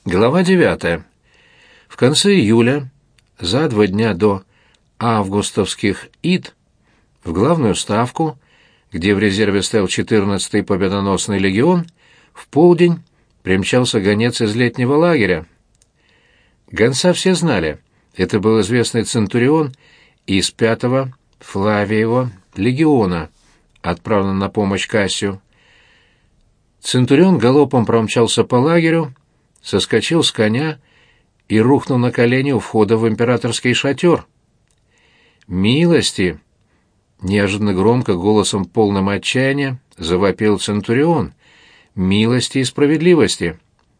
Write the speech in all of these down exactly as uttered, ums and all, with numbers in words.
Глава девятая. В конце июля, за два дня до августовских ид, в главную ставку, где в резерве стоял четырнадцатый победоносный легион, в полдень примчался гонец из летнего лагеря. Гонца все знали. Это был известный центурион из пятого Флавиева легиона, отправленный на помощь Кассию. Центурион галопом промчался по лагерю, соскочил с коня и рухнул на колени у входа в императорский шатер. «Милости!» — неожиданно громко, голосом полным отчаяния, завопил центурион. «Милости и справедливости!»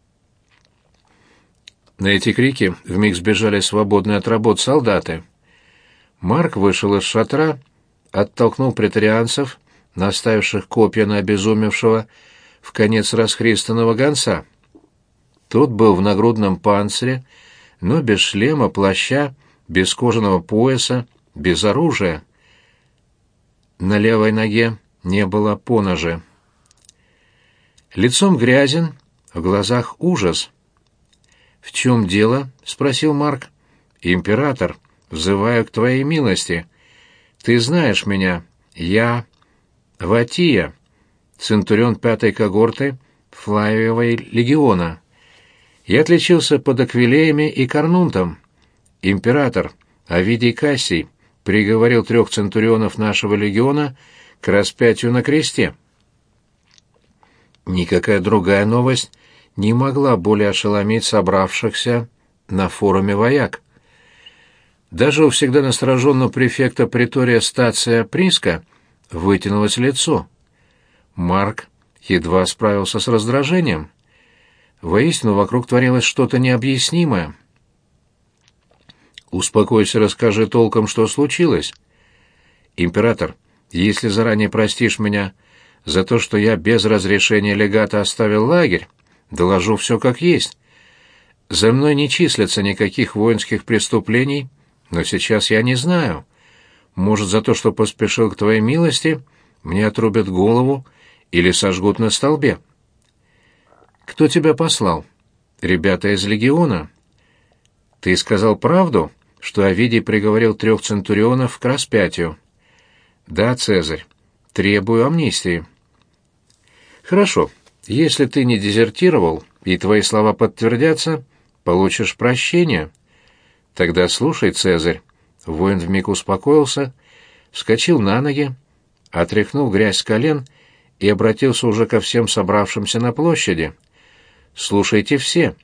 На эти крики вмиг сбежали свободные от работ солдаты. Марк вышел из шатра, оттолкнул претарианцев, наставивших копья на обезумевшего вконец расхристанного гонца. Тот был в нагрудном панцире, но без шлема, плаща, без кожаного пояса, без оружия. На левой ноге не было поножа. Лицом грязен, в глазах ужас. «В чем дело?» — спросил Марк. «Император, взываю к твоей милости. Ты знаешь меня. Я Ватия, центурион пятой когорты Флавиевой легиона. Я отличился под Аквилеями и Карнунтом. Император Овидий Кассий приговорил трех центурионов нашего легиона к распятию на кресте». Никакая другая новость не могла более ошеломить собравшихся на форуме вояк. Даже у всегда настороженного префекта притория Стация Приска вытянулось лицо. Марк едва справился с раздражением. Воистину, вокруг творилось что-то необъяснимое. «Успокойся, расскажи толком, что случилось. Император, если заранее простишь меня за то, что я без разрешения легата оставил лагерь, доложу все как есть. За мной не числятся никаких воинских преступлений, но сейчас я не знаю. Может, за то, что поспешил к твоей милости, мне отрубят голову или сожгут на столбе». «Кто тебя послал?» «Ребята из легиона». «Ты сказал правду, что Овидий приговорил трех центурионов к распятию?» «Да, Цезарь. Требую амнистии». «Хорошо. Если ты не дезертировал, и твои слова подтвердятся, получишь прощение». «Тогда слушай, Цезарь». Воин вмиг успокоился, вскочил на ноги, отряхнул грязь с колен и обратился уже ко всем собравшимся на площади. «Слушайте все».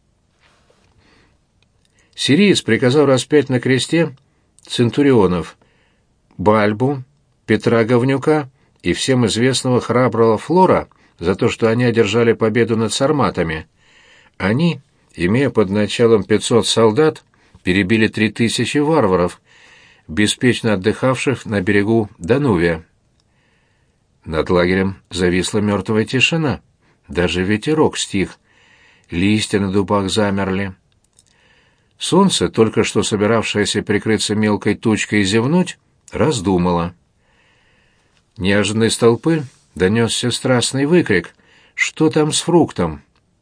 Сириец приказал распять на кресте центурионов Бальбу, Петра Говнюка и всем известного храброго Флора за то, что они одержали победу над сарматами. Они, имея под началом пятьсот солдат, перебили три тысячи варваров, беспечно отдыхавших на берегу Данувия. Над лагерем зависла мертвая тишина. Даже ветерок стих. Листья на дубах замерли. Солнце, только что собиравшееся прикрыться мелкой тучкой и зевнуть, раздумало. Неожиданно из толпы донесся страстный выкрик: «Что там с фруктом?»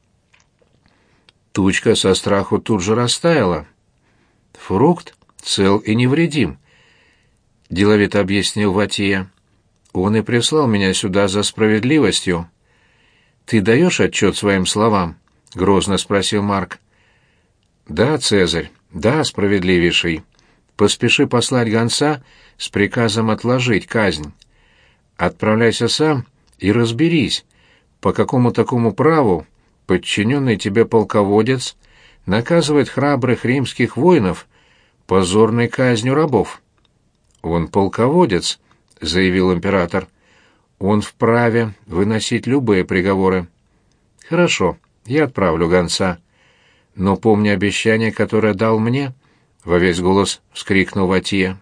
Тучка со страху тут же растаяла. «Фрукт цел и невредим», — деловито объяснил Ватия. «Он и прислал меня сюда за справедливостью». «Ты даешь отчет своим словам?» — грозно спросил Марк. «Да, Цезарь, да, справедливейший. Поспеши послать гонца с приказом отложить казнь. Отправляйся сам и разберись, по какому такому праву подчиненный тебе полководец наказывает храбрых римских воинов позорной казнью рабов». «Он полководец», — заявил император. «Он вправе выносить любые приговоры». «Хорошо, я отправлю гонца. Но помни обещание, которое дал мне», — во весь голос вскрикнул Ватия.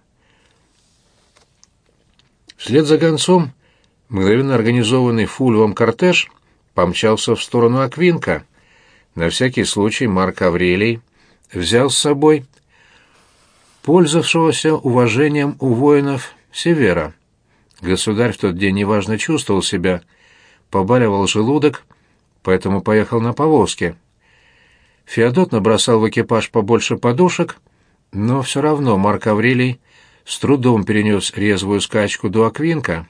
Вслед за гонцом мгновенно организованный Фульвом кортеж помчался в сторону Аквинка. На всякий случай Марк Аврелий взял с собой пользовавшегося уважением у воинов Севера. Государь в тот день неважно чувствовал себя, побаливал желудок, поэтому поехал на повозке. Феодот набросал в экипаж побольше подушек, но все равно Марк Аврелий с трудом перенес резвую скачку до Аквинка.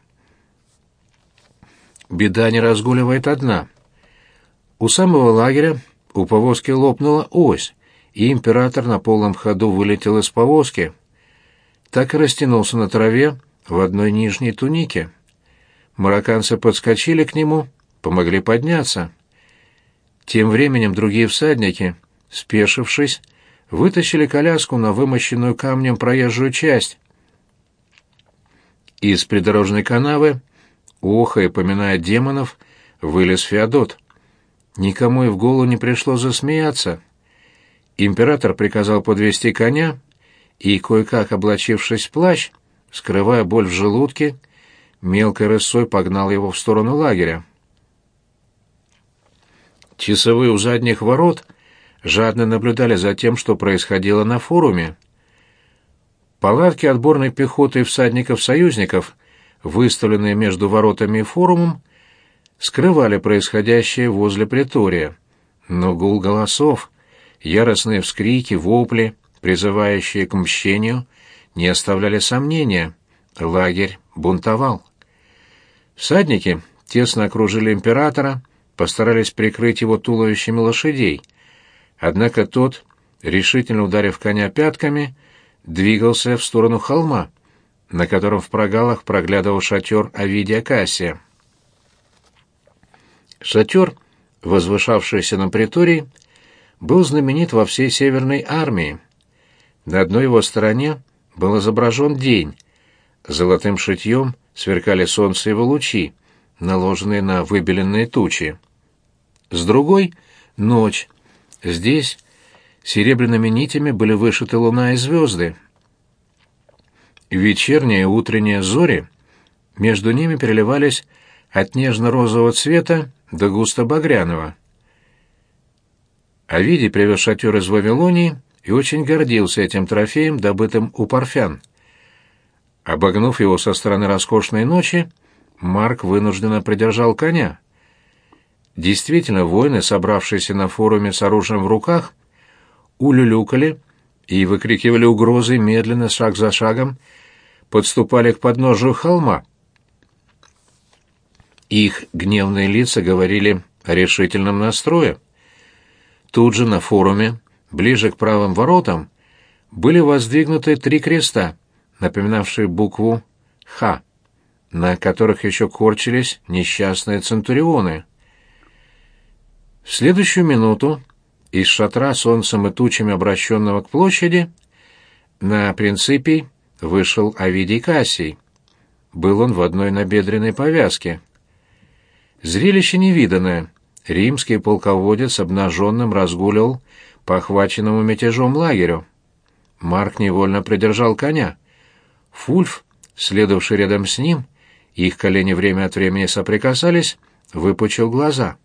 Беда не разгуливает одна. У самого лагеря у повозки лопнула ось, и император на полном ходу вылетел из повозки. Так и растянулся на траве в одной нижней тунике. Марокканцы подскочили к нему, помогли подняться. Тем временем другие всадники, спешившись, вытащили коляску на вымощенную камнем проезжую часть. Из придорожной канавы, охая и поминая демонов, вылез Феодот. Никому и в голову не пришло засмеяться. Император приказал подвести коня и, кое-как облачившись в плащ, скрывая боль в желудке, мелкой рысой погнал его в сторону лагеря. Часовые у задних ворот жадно наблюдали за тем, что происходило на форуме. Палатки отборной пехоты и всадников-союзников, выставленные между воротами и форумом, скрывали происходящее возле притория, но гул голосов, яростные вскрики, вопли, призывающие к мщению, не оставляли сомнения. Лагерь бунтовал. Всадники тесно окружили императора, постарались прикрыть его туловищами лошадей. Однако тот, решительно ударив коня пятками, двигался в сторону холма, на котором в прогалах проглядывал шатер Овидия Кассия. Шатер, возвышавшийся на притории, был знаменит во всей Северной армии. На одной его стороне был изображен день. Золотым шитьем сверкали солнце его лучи, наложенные на выбеленные тучи. С другой — ночь. Здесь серебряными нитями были вышиты луна и звезды. Вечерние и утренние зори между ними переливались от нежно-розового цвета до густо-багряного. Овидий привез шатер из Вавилонии и очень гордился этим трофеем, добытым у парфян. Обогнув его со стороны роскошной ночи, Марк вынужденно придержал коня. Действительно, воины, собравшиеся на форуме с оружием в руках, улюлюкали и выкрикивали угрозы, медленно, шаг за шагом, подступали к подножию холма. Их гневные лица говорили о решительном настрое. Тут же на форуме, ближе к правым воротам, были воздвигнуты три креста, напоминавшие букву «Х», на которых еще корчились несчастные центурионы. В следующую минуту из шатра солнцем и тучами, обращенного к площади, на Принципий вышел Овидий Кассий. Был он в одной набедренной повязке. Зрелище невиданное. Римский полководец обнаженным разгуливал по охваченному мятежом лагерю. Марк невольно придержал коня. Фульф, следовавший рядом с ним, их колени время от времени соприкасались, выпучил глаза.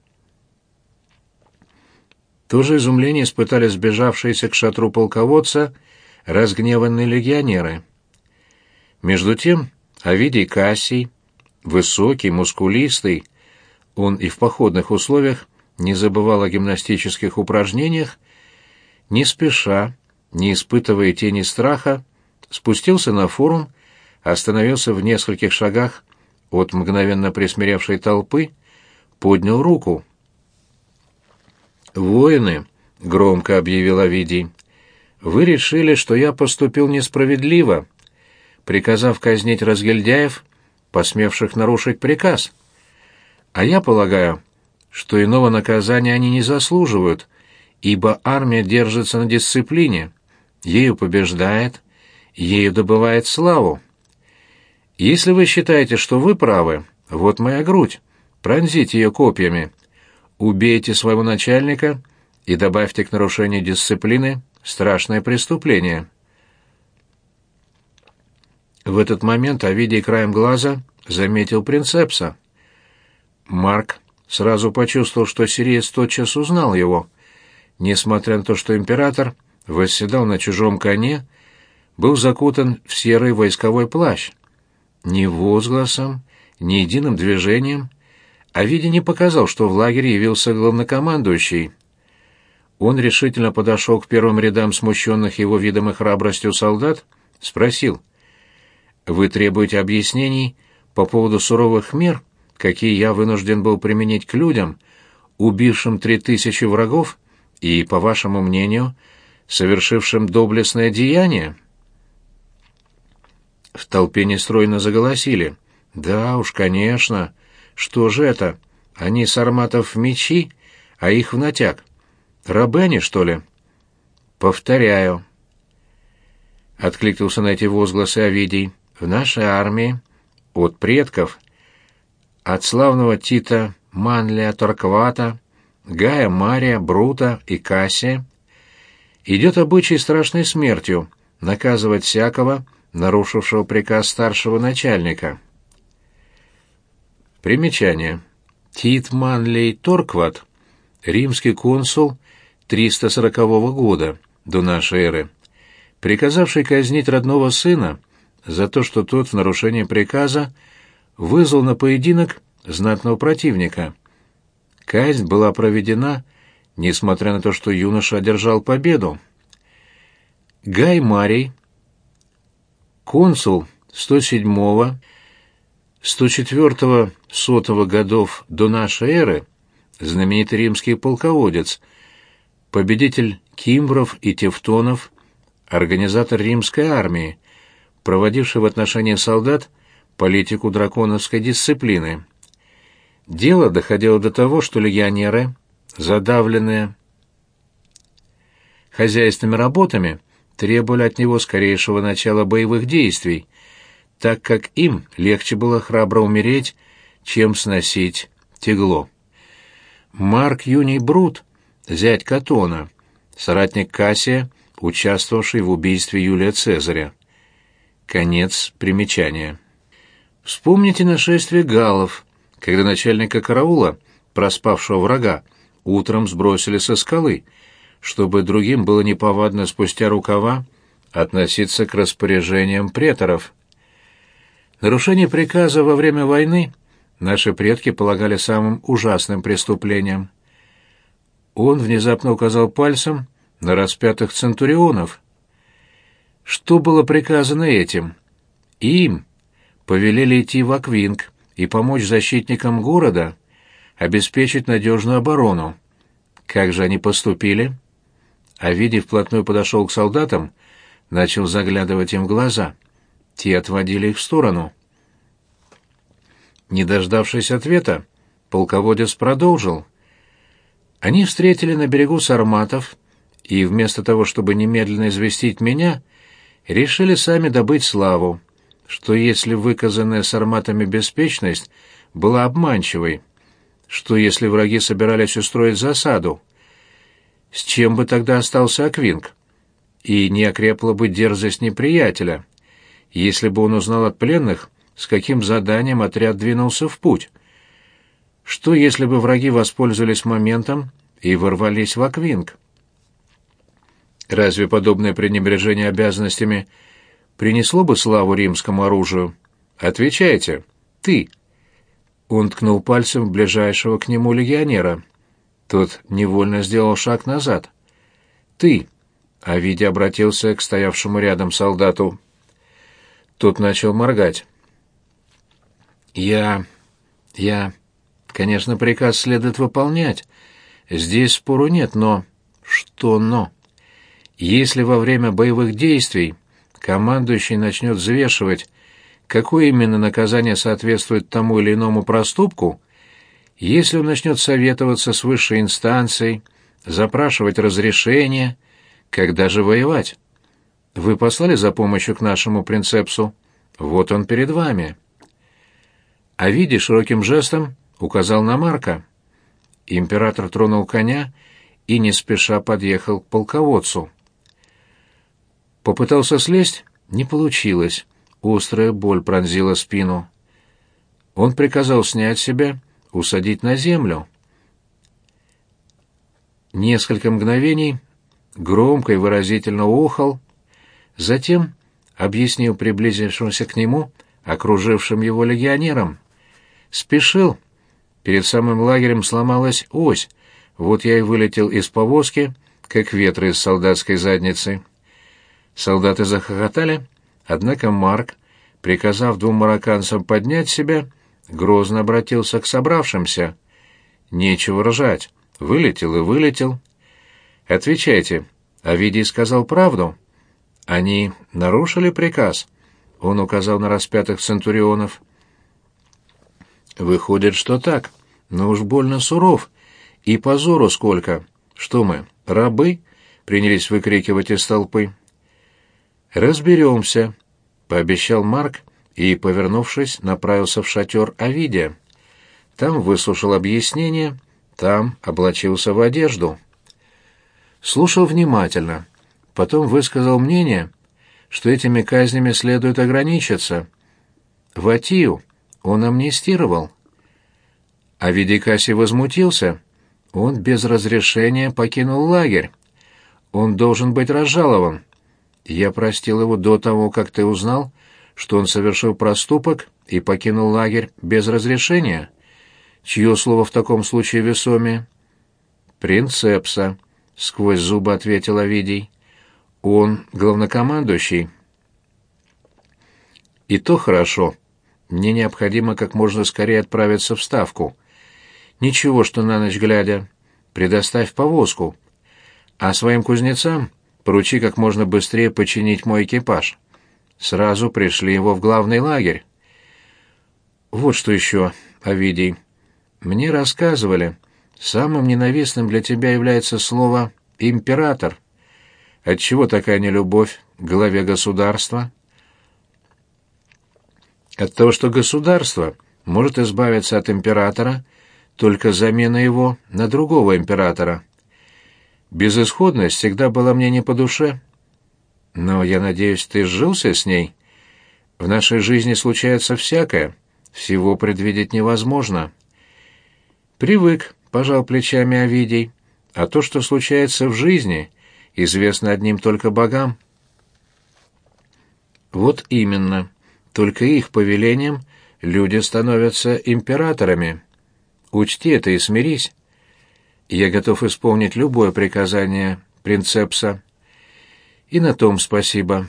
То же изумление испытали сбежавшиеся к шатру полководца разгневанные легионеры. Между тем Овидий Кассий, высокий, мускулистый, он и в походных условиях не забывал о гимнастических упражнениях, не спеша, не испытывая тени страха, спустился на форум, остановился в нескольких шагах от мгновенно присмиревшей толпы, поднял руку. «Воины», — громко объявил Овидий, — «вы решили, что я поступил несправедливо, приказав казнить разгильдяев, посмевших нарушить приказ. А я полагаю, что иного наказания они не заслуживают, ибо армия держится на дисциплине, ею побеждает, ею добывает славу. Если вы считаете, что вы правы, вот моя грудь, пронзите ее копьями, убейте своего начальника и добавьте к нарушению дисциплины страшное преступление». В этот момент Овидий краем глаза заметил принцепса. Марк сразу почувствовал, что сириец тотчас узнал его. Несмотря на то, что император восседал на чужом коне, был закутан в серый войсковой плащ. Ни возгласом, ни единым движением Овидий не показал, что в лагере явился главнокомандующий. Он решительно подошел к первым рядам смущенных его видом и храбростью солдат, спросил: «Вы требуете объяснений по поводу суровых мер, какие я вынужден был применить к людям, убившим три тысячи врагов и, по вашему мнению, совершившим доблестное деяние?» В толпе нестройно заголосили: «Да уж, конечно. Что же это? Они сарматов в мечи, а их в натяг. Рабы они, что ли?» «Повторяю», — откликнулся на эти возгласы Овидий, — «в нашей армии от предков, от славного Тита Манлия Торквата, Гая Мария, Брута и Кассия, идет обычай страшной смертью наказывать всякого, нарушившего приказ старшего начальника». Примечание. Тит Манлий Торкват, римский консул триста сорокового года до нашей эры, приказавший казнить родного сына за то, что тот в нарушение приказа вызвал на поединок знатного противника. Казнь была проведена, несмотря на то, что юноша одержал победу. Гай Марий, консул сто седьмого — сто четвёртого — сотого годов до нашей эры, знаменитый римский полководец, победитель кимвров и тевтонов, организатор римской армии, проводивший в отношении солдат политику драконовской дисциплины. Дело доходило до того, что легионеры, задавленные хозяйственными работами, требовали от него скорейшего начала боевых действий, так как им легче было храбро умереть, чем сносить тягло. Марк Юний Брут, зять Катона, соратник Кассия, участвовавший в убийстве Юлия Цезаря. Конец примечания. Вспомните нашествие галлов, когда начальника караула, проспавшего врага, утром сбросили со скалы, чтобы другим было неповадно спустя рукава относиться к распоряжениям преторов. Нарушение приказа во время войны наши предки полагали самым ужасным преступлением. Он внезапно указал пальцем на распятых центурионов. Что было приказано этим? Им повелели идти в Аквинг и помочь защитникам города обеспечить надежную оборону. Как же они поступили? Овидий вплотную подошел к солдатам, начал заглядывать им в глаза. Те отводили их в сторону. Не дождавшись ответа, полководец продолжил. Они встретили на берегу сарматов и вместо того, чтобы немедленно известить меня, решили сами добыть славу, что если выказанная сарматами беспечность была обманчивой, что если враги собирались устроить засаду, с чем бы тогда остался Аквинг? И не окрепла бы дерзость неприятеля, если бы он узнал от пленных, с каким заданием отряд двинулся в путь. Что если бы враги воспользовались моментом и ворвались в Аквинг? Разве подобное пренебрежение обязанностями принесло бы славу римскому оружию? Отвечайте, ты. Он ткнул пальцем в ближайшего к нему легионера. Тот невольно сделал шаг назад. Ты. Овидий обратился к стоявшему рядом солдату. Тот начал моргать. Я... я... Конечно, приказ следует выполнять. Здесь спору нет, но... Что но? Если во время боевых действий командующий начнет взвешивать, какое именно наказание соответствует тому или иному проступку, если он начнет советоваться с высшей инстанцией, запрашивать разрешение, когда же воевать? Вы послали за помощью к нашему принцепсу? Вот он перед вами. Овидий широким жестом указал на Марка. Император тронул коня и не спеша подъехал к полководцу. Попытался слезть, не получилось. Острая боль пронзила спину. Он приказал снять себя, усадить на землю. Несколько мгновений громко и выразительно охал, затем объяснил приблизившимся к нему, окружившим его легионерам. Спешил. Перед самым лагерем сломалась ось. Вот я и вылетел из повозки как ветры из солдатской задницы. Солдаты захохотали, однако Марк, приказав двум марокканцам поднять себя, грозно обратился к собравшимся. «Нечего ржать. Вылетел и вылетел. Отвечайте, Овидий сказал правду? Они нарушили приказ?» Он указал на распятых центурионов. «Выходит, что так, но уж больно суров. И позору сколько. Что мы, рабы?» — принялись выкрикивать из толпы. «Разберемся», — пообещал Марк и, повернувшись, направился в шатер Овидия. Там выслушал объяснение, там облачился в одежду. Слушал внимательно, потом высказал мнение, что этими казнями следует ограничиться. Ватию он амнистировал. Овидий Кассий возмутился. Он без разрешения покинул лагерь. Он должен быть разжалован. Я простил его до того, как ты узнал, что он совершил проступок и покинул лагерь без разрешения. Чье слово в таком случае весомее? «Принцепса», — сквозь зубы ответил Овидий. «Он главнокомандующий». «И то хорошо. Мне необходимо как можно скорее отправиться в Ставку. Ничего, что на ночь глядя. Предоставь повозку. А своим кузнецам поручи как можно быстрее починить мой экипаж. Сразу пришли его в главный лагерь. Вот что еще, Овидий. Мне рассказывали, самым ненавистным для тебя является слово «император». Отчего такая нелюбовь к главе государства? От того, что государство может избавиться от императора только замена его на другого императора. Безысходность всегда была мне не по душе. Но, я надеюсь, ты сжился с ней? В нашей жизни случается всякое, всего предвидеть невозможно. Привык, пожал плечами Овидий, а то, что случается в жизни, известно одним только богам. Вот именно, только их повелением люди становятся императорами. Учти это и смирись. Я готов исполнить любое приказание принцепса. И на том спасибо.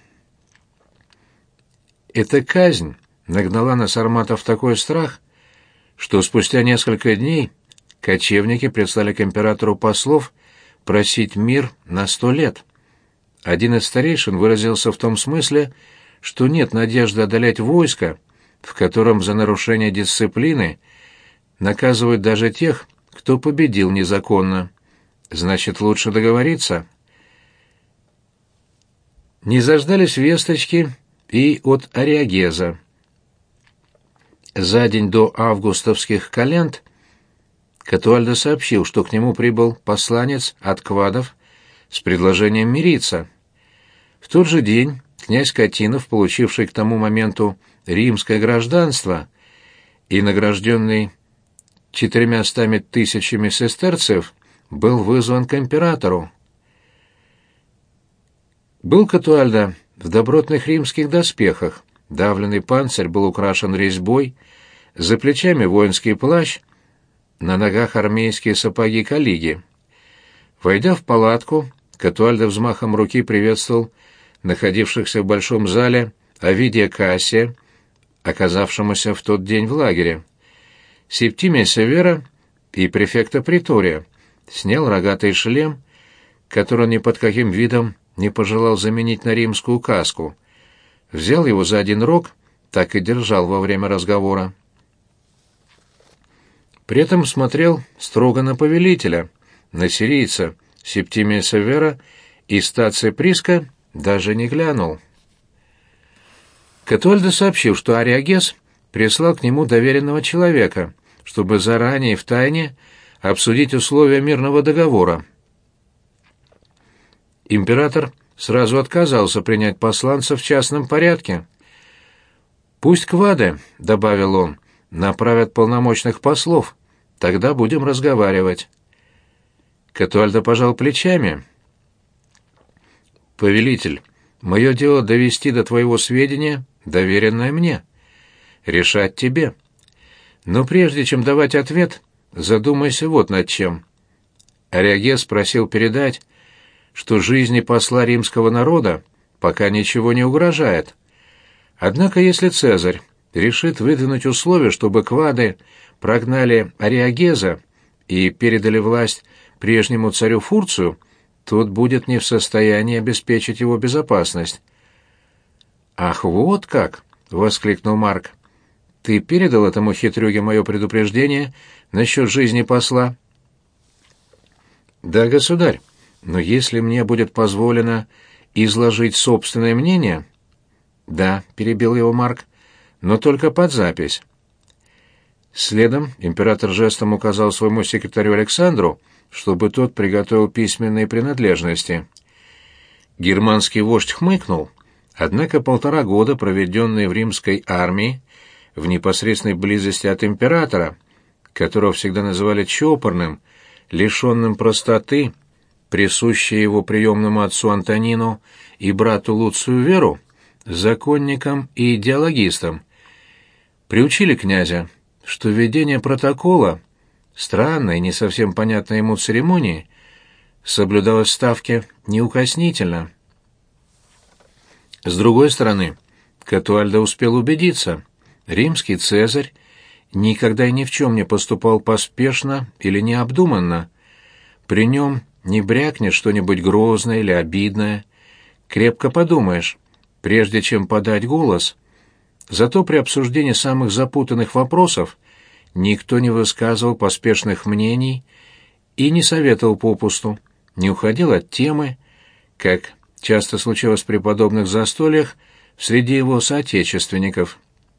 Эта казнь нагнала на сарматов такой страх, что спустя несколько дней кочевники прислали к императору послов просить мир на сто лет. Один из старейшин выразился в том смысле, что нет надежды одолеть войско, в котором за нарушение дисциплины наказывают даже тех, кто победил незаконно. Значит, лучше договориться. Не заждались весточки и от Ариагеза. За день до августовских календ Катуальда сообщил, что к нему прибыл посланец от квадов с предложением мириться. В тот же день князь Катинов, получивший к тому моменту римское гражданство и награжденный четырьмястами тысячами сестерцев, был вызван к императору. Был Катуальда в добротных римских доспехах, давленный панцирь был украшен резьбой, за плечами воинский плащ, на ногах армейские сапоги калиги. Войдя в палатку, Катуальда взмахом руки приветствовал находившихся в большом зале Овидия Кассия, оказавшемуся в тот день в лагере, Септимия Севера и префекта Притория, снял рогатый шлем, который он ни под каким видом не пожелал заменить на римскую каску, взял его за один рог, так и держал во время разговора. При этом смотрел строго на повелителя, на сирийца, Септимия Севера и Стация Приска даже не глянул. Катуальда сообщил, что Ариагез прислал к нему доверенного человека, чтобы заранее втайне обсудить условия мирного договора. Император сразу отказался принять посланца в частном порядке. «Пусть квады», — добавил он, — «направят полномочных послов, тогда будем разговаривать». Катуальда пожал плечами. «Повелитель, мое дело довести до твоего сведения доверенное мне. Решать тебе. Но прежде чем давать ответ, задумайся вот над чем». Ариагез просил передать, что жизни посла римского народа пока ничего не угрожает. Однако если Цезарь решит выдвинуть условия, чтобы квады прогнали Ариагеза и передали власть прежнему царю Фурцию, тот будет не в состоянии обеспечить его безопасность. «Ах, вот как!» — воскликнул Марк. «Ты передал этому хитрюге мое предупреждение насчет жизни посла?» «Да, государь, но если мне будет позволено изложить собственное мнение...» «Да», — перебил его Марк, — «но только под запись». Следом император жестом указал своему секретарю Александру, чтобы тот приготовил письменные принадлежности. Германский вождь хмыкнул, однако полтора года, проведенные в римской армии, в непосредственной близости от императора, которого всегда называли чопорным, лишенным простоты, присущей его приемному отцу Антонину и брату Луцию Веру, законникам и идеологистам, приучили князя, что введение протокола, странной, не совсем понятной ему церемонии, соблюдалось в Ставке неукоснительно. С другой стороны, Катуальдо успел убедиться, римский Цезарь никогда и ни в чем не поступал поспешно или необдуманно. При нем не брякнешь что-нибудь грозное или обидное, крепко подумаешь, прежде чем подать голос. Зато при обсуждении самых запутанных вопросов никто не высказывал поспешных мнений и не советовал попусту, не уходил от темы, как часто случалось при подобных застольях среди его соотечественников.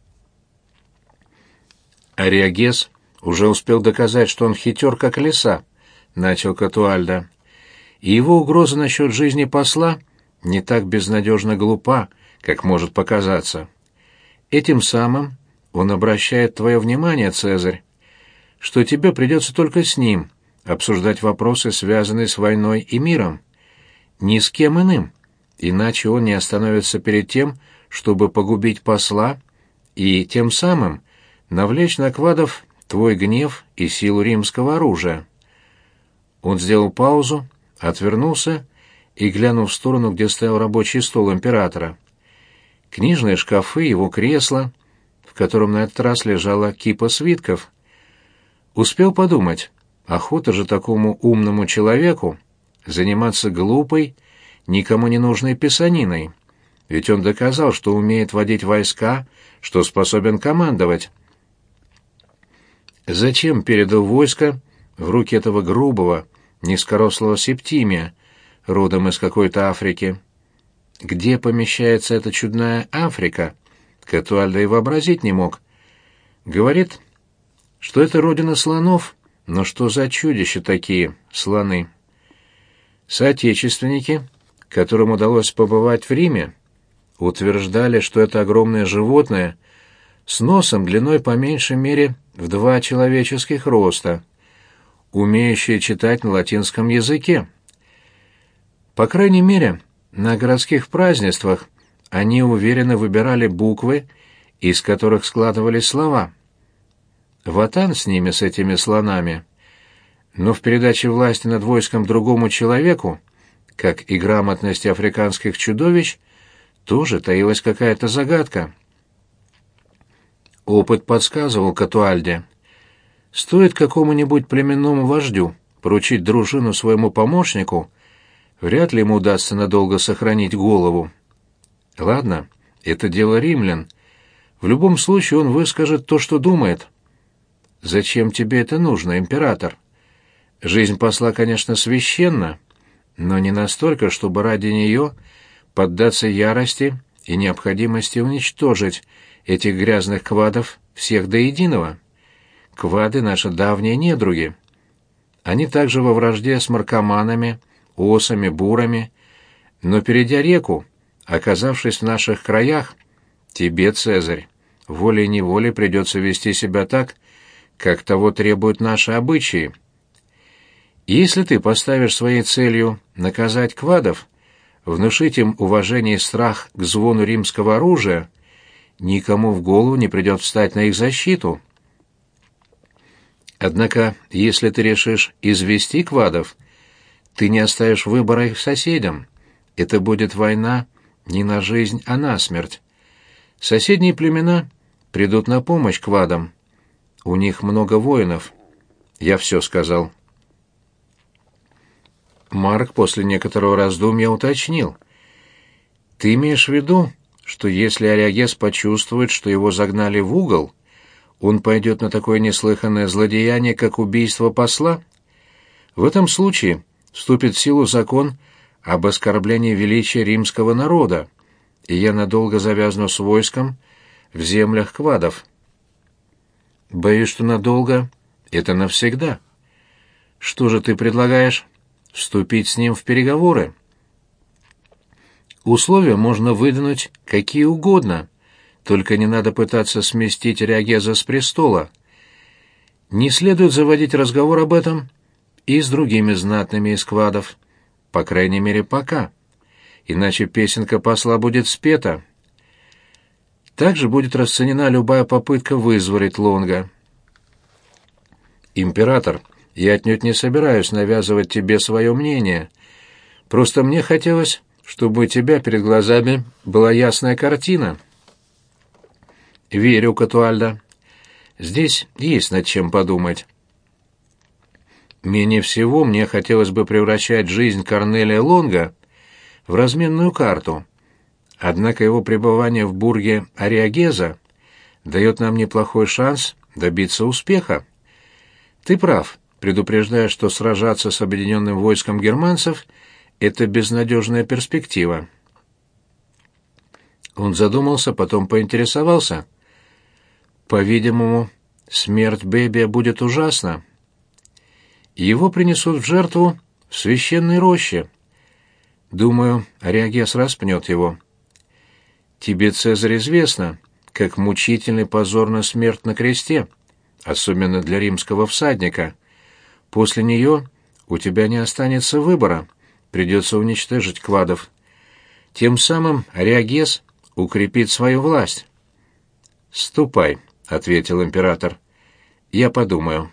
Ариагез уже успел доказать, что он хитер, как лиса, начал Катуальдо, и его угроза насчет жизни посла не так безнадежно глупа, как может показаться. Этим самым он обращает твое внимание, Цезарь, что тебе придется только с ним обсуждать вопросы, связанные с войной и миром. Ни с кем иным, иначе он не остановится перед тем, чтобы погубить посла и тем самым навлечь на квадов твой гнев и силу римского оружия. Он сделал паузу, отвернулся и глянул в сторону, где стоял рабочий стол императора. Книжные шкафы, его кресло, в котором на этот раз лежала кипа свитков. Успел подумать, охота же такому умному человеку заниматься глупой, никому не нужной писаниной, ведь он доказал, что умеет водить войска, что способен командовать. Зачем передал войско в руки этого грубого, низкорослого Септимия, родом из какой-то Африки? Где помещается эта чудная Африка, Катуальдо и вообразить не мог. Говорит, что это родина слонов, но что за чудища такие, слоны? Соотечественники, которым удалось побывать в Риме, утверждали, что это огромное животное с носом длиной по меньшей мере в два человеческих роста, умеющее читать на латинском языке. По крайней мере, на городских празднествах они уверенно выбирали буквы, из которых складывались слова. Ватан с ними, с этими слонами. Но в передаче власти над войском другому человеку, как и грамотности африканских чудовищ, тоже таилась какая-то загадка. Опыт подсказывал Катуальде. Стоит какому-нибудь племенному вождю поручить дружину своему помощнику, вряд ли ему удастся надолго сохранить голову. Ладно, это дело римлян. В любом случае он выскажет то, что думает. Зачем тебе это нужно, император? Жизнь посла, конечно, священна, но не настолько, чтобы ради нее поддаться ярости и необходимости уничтожить этих грязных квадов всех до единого. Квады — наши давние недруги. Они также во вражде с маркоманами, осами, бурами, но, перейдя реку, оказавшись в наших краях, тебе, Цезарь, волей-неволей придется вести себя так, как того требуют наши обычаи. Если ты поставишь своей целью наказать квадов, внушить им уважение и страх к звону римского оружия, никому в голову не придет встать на их защиту. Однако, если ты решишь извести квадов, ты не оставишь выбора их соседям. Это будет война не на жизнь, а на смерть. Соседние племена придут на помощь квадам. У них много воинов. Я все сказал. Марк после некоторого раздумья уточнил. Ты имеешь в виду, что если Ариагес почувствует, что его загнали в угол, он пойдет на такое неслыханное злодеяние, как убийство посла? В этом случае вступит в силу закон об оскорблении величия римского народа, и я надолго завязну с войском в землях квадов. Боюсь, что надолго — это навсегда. Что же ты предлагаешь? Вступить с ним в переговоры? Условия можно выдвинуть какие угодно, только не надо пытаться сместить Ариагеза с престола. Не следует заводить разговор об этом и с другими знатными из квадов, по крайней мере, пока, иначе песенка посла будет спета. Также будет расценена любая попытка вызволить Лонга. «Император, я отнюдь не собираюсь навязывать тебе свое мнение. Просто мне хотелось, чтобы у тебя перед глазами была ясная картина». «Верю, Катуальда. Здесь есть над чем подумать». Менее всего мне хотелось бы превращать жизнь Корнелия Лонга в разменную карту. Однако его пребывание в бурге Ариагеза дает нам неплохой шанс добиться успеха. Ты прав, предупреждая, что сражаться с объединенным войском германцев — это безнадежная перспектива. Он задумался, потом поинтересовался. По-видимому, смерть Бебия будет ужасна. Его принесут в жертву в священной роще. Думаю, Ариагес распнет его. Тебе, Цезарь, известно, как мучительный позорна смерть на кресте, особенно для римского всадника. После нее у тебя не останется выбора, придется уничтожить квадов. Тем самым Ариагес укрепит свою власть. «Ступай», — ответил император. «Я подумаю».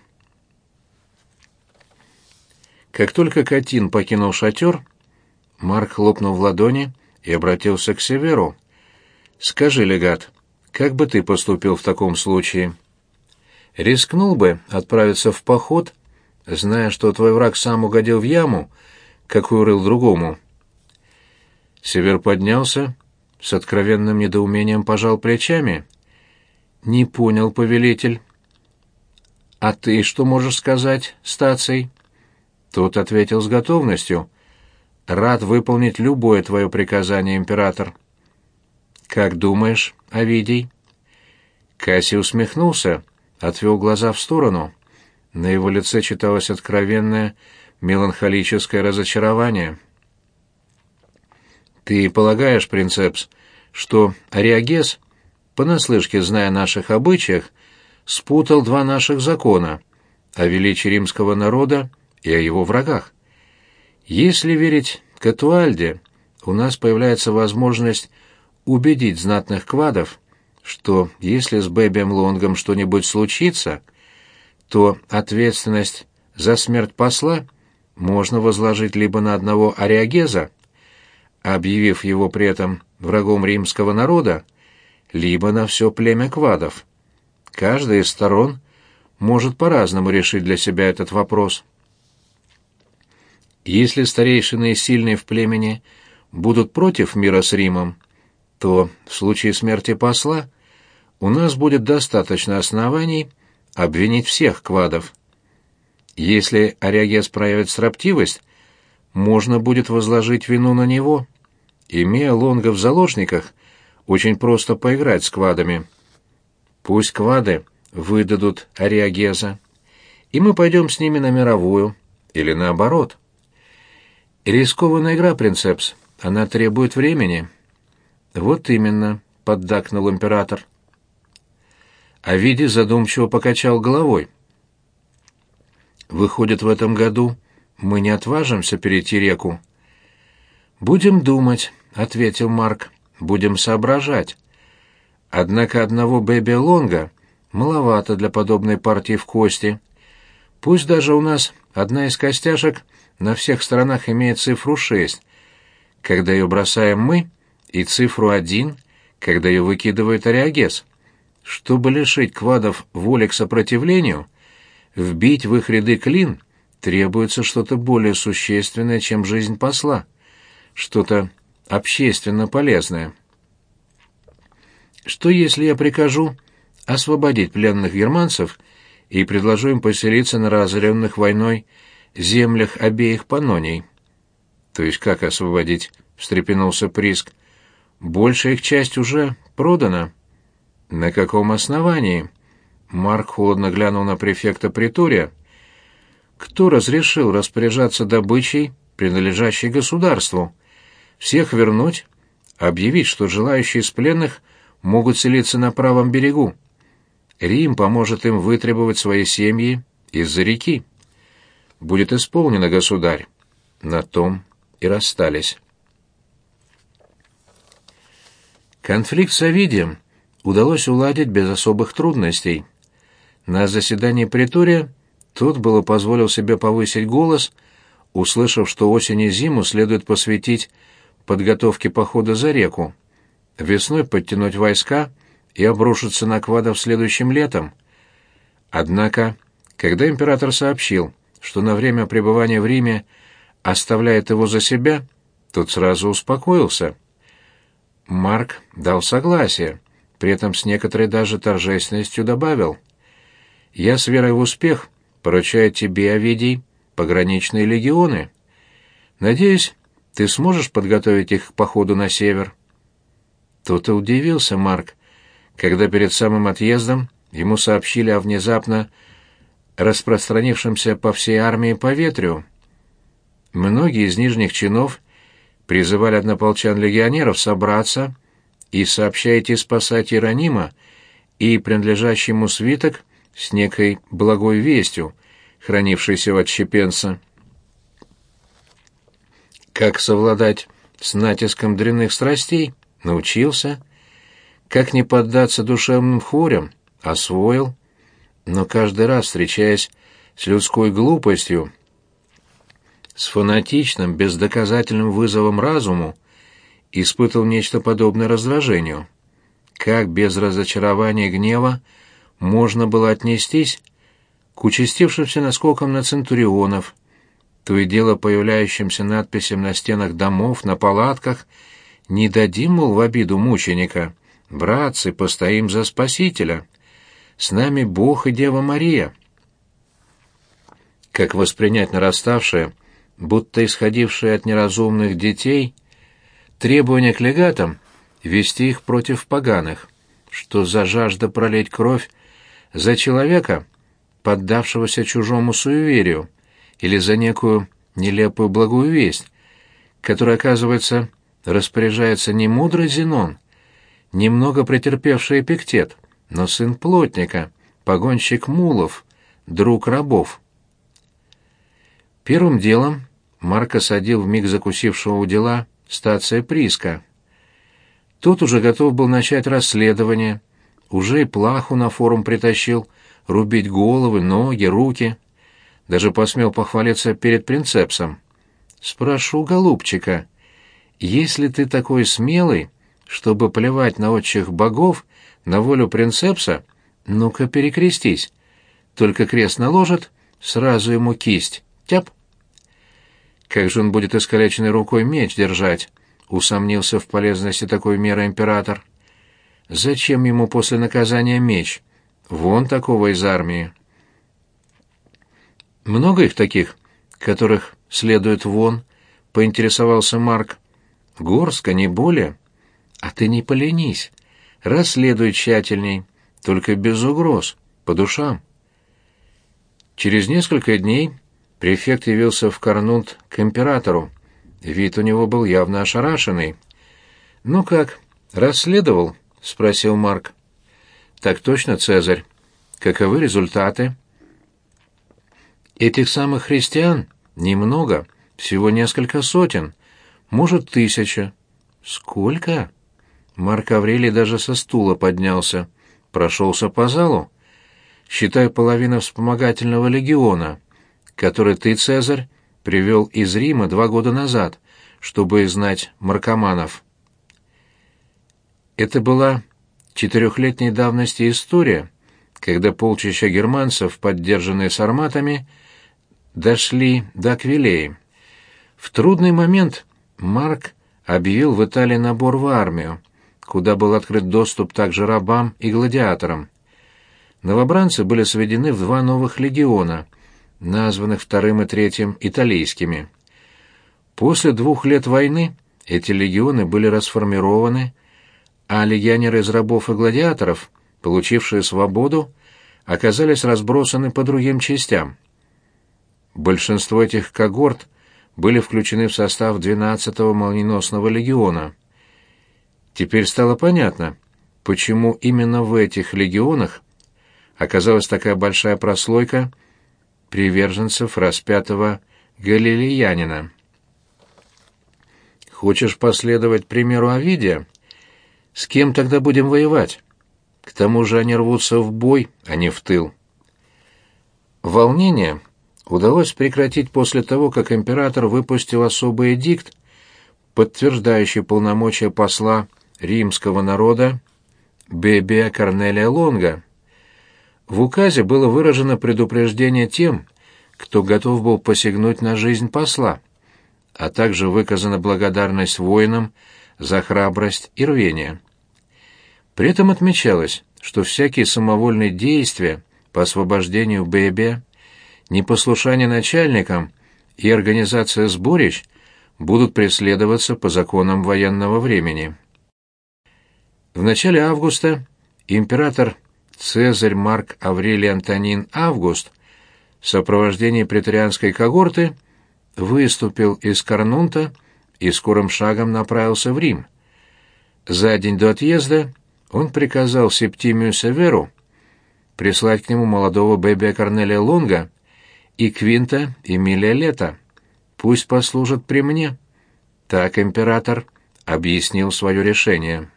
Как только Катин покинул шатер, Марк хлопнул в ладони и обратился к Северу. «Скажи, легат, как бы ты поступил в таком случае? Рискнул бы отправиться в поход, зная, что твой враг сам угодил в яму, какую рыл другому?» Север поднялся, с откровенным недоумением пожал плечами. «Не понял, повелитель». «А ты что можешь сказать, стаций?» Тот ответил с готовностью. «Рад выполнить любое твое приказание, император». «Как думаешь, Овидий?» Кассий усмехнулся, отвел глаза в сторону. На его лице читалось откровенное меланхолическое разочарование. «Ты полагаешь, принцепс, что Ариагес, понаслышке зная о наших обычаях, спутал два наших закона о величии римского народа и о его врагах? Если верить Катуальде, у нас появляется возможность убедить знатных квадов, что если с Бебием Лонгом что-нибудь случится, то ответственность за смерть посла можно возложить либо на одного Ариагеза, объявив его при этом врагом римского народа, либо на все племя квадов. Каждая из сторон может по-разному решить для себя этот вопрос. Если старейшины и сильные в племени будут против мира с Римом, то в случае смерти посла у нас будет достаточно оснований обвинить всех квадов. Если Ариагес проявит строптивость, можно будет возложить вину на него. Имея Лонга в заложниках, очень просто поиграть с квадами. Пусть квады выдадут Ариагеза, и мы пойдем с ними на мировую, или наоборот. Рискованная игра, принцепс, она требует времени. Вот именно, поддакнул император. Овидий задумчиво покачал головой. Выходит, в этом году мы не отважимся перейти реку. Будем думать, ответил Марк. Будем соображать. Однако одного Бебия Лонга маловато для подобной партии в кости. Пусть даже у нас одна из костяшек на всех сторонах имеет цифру шесть, когда ее бросаем мы, и цифру один, когда ее выкидывает Ариагес. Чтобы лишить квадов воли к сопротивлению, вбить в их ряды клин требуется что-то более существенное, чем жизнь посла, что-то общественно полезное. Что если я прикажу освободить пленных германцев и предложу им поселиться на разоренных войной землях обеих Панноний? То есть как освободить? Встрепенулся Приск. Большая их часть уже продана. На каком основании? Марк холодно глянул на префекта притория. Кто разрешил распоряжаться добычей, принадлежащей государству? Всех вернуть, объявить, что желающие из пленных могут селиться на правом берегу. Рим поможет им вытребовать свои семьи из-за реки. Будет исполнено, государь. На том и расстались. Конфликт с Овидием удалось уладить без особых трудностей. На заседании притория тот было позволил себе повысить голос, услышав, что осень и зиму следует посвятить подготовке похода за реку, весной подтянуть войска и обрушиться на квадов следующим летом. Однако, когда император сообщил, что на время пребывания в Риме оставляет его за себя, тот сразу успокоился. Марк дал согласие, при этом с некоторой даже торжественностью добавил: «Я с верой в успех поручаю тебе, Овидий, пограничные легионы. Надеюсь, ты сможешь подготовить их к походу на север». Тот и удивился Марк, когда перед самым отъездом ему сообщили о внезапно распространившемся по всей армии поветрию. Многие из нижних чинов призывали однополчан-легионеров собраться и сообща идти спасать Иеронима и принадлежащий ему свиток с некой благой вестью, хранившейся в отщепенце. Как совладать с натиском дрянных страстей? Научился. Как не поддаться душевным хворям? Освоил. Но каждый раз, встречаясь с людской глупостью, с фанатичным, бездоказательным вызовом разуму, испытывал нечто подобное раздражению. Как без разочарования и гнева можно было отнестись к участившимся наскокам на центурионов, то и дело появляющимся надписям на стенах домов, на палатках: «Не дадим, мол, в обиду мученика, братцы, постоим за Спасителя, с нами Бог и Дева Мария». Как воспринять нараставшее, будто исходившее от неразумных детей, требования к легатам вести их против поганых? Что за жажда пролить кровь за человека, поддавшегося чужому суеверию, или за некую нелепую благую весть, которая, оказывается, распоряжается не мудрый Зенон, немного претерпевший Эпиктет, но сын плотника, погонщик мулов, друг рабов? Первым делом Марк осадил вмиг закусившего у дела стация Приска. Тот уже готов был начать расследование, уже и плаху на форум притащил, рубить головы, ноги, руки. Даже посмел похвалиться перед принцепсом. «Спрошу голубчика, если ты такой смелый, чтобы плевать на отчих богов, на волю принцепса, ну-ка перекрестись. Только крест наложит, сразу ему кисть. Тяп!» Как же он будет искалеченной рукой меч держать? Усомнился в полезности такой меры император. Зачем ему после наказания меч? Вон такого из армии. Много их таких, которых следует вон, поинтересовался Марк. Горстка, не более. А ты не поленись. Расследуй тщательней, только без угроз, по душам. Через несколько дней префект явился в Карнунт к императору. Вид у него был явно ошарашенный. «Ну как, расследовал?» — спросил Марк. «Так точно, Цезарь. Каковы результаты?» «Этих самых христиан немного, всего несколько сотен, может, тысяча». «Сколько?» Марк Аврелий даже со стула поднялся, прошелся по залу. «Считай, половина вспомогательного легиона, который ты, Цезарь, привел из Рима два года назад, чтобы изгнать наркоманов. Это была четырехлетней давности история, когда полчища германцев, поддержанные сарматами, дошли до Аквилеи. В трудный момент Марк объявил в Италии набор в армию, куда был открыт доступ также рабам и гладиаторам. Новобранцы были сведены в два новых легиона, названных вторым и третьим италийскими. После двух лет войны эти легионы были расформированы, а легионеры из рабов и гладиаторов, получившие свободу, оказались разбросаны по другим частям. Большинство этих когорт были включены в состав двенадцатого молниеносного легиона. Теперь стало понятно, почему именно в этих легионах оказалась такая большая прослойка приверженцев распятого галилеянина. Хочешь последовать примеру Овидия? С кем тогда будем воевать? К тому же они рвутся в бой, а не в тыл. Волнение удалось прекратить после того, как император выпустил особый эдикт, подтверждающий полномочия посла римского народа Бебия Корнелия Лонга. В указе было выражено предупреждение тем, кто готов был посягнуть на жизнь посла, а также выказана благодарность воинам за храбрость и рвение. При этом отмечалось, что всякие самовольные действия по освобождению Бебия, непослушание начальникам и организация сборищ будут преследоваться по законам военного времени. В начале августа император Цезарь Марк Аврелий Антонин Август в сопровождении преторианской когорты выступил из Карнунта и скорым шагом направился в Рим. За день до отъезда он приказал Септимию Северу прислать к нему молодого Бебия Корнелия Лонга и Квинта Эмилия Лета. «Пусть послужат при мне». Так император объяснил свое решение.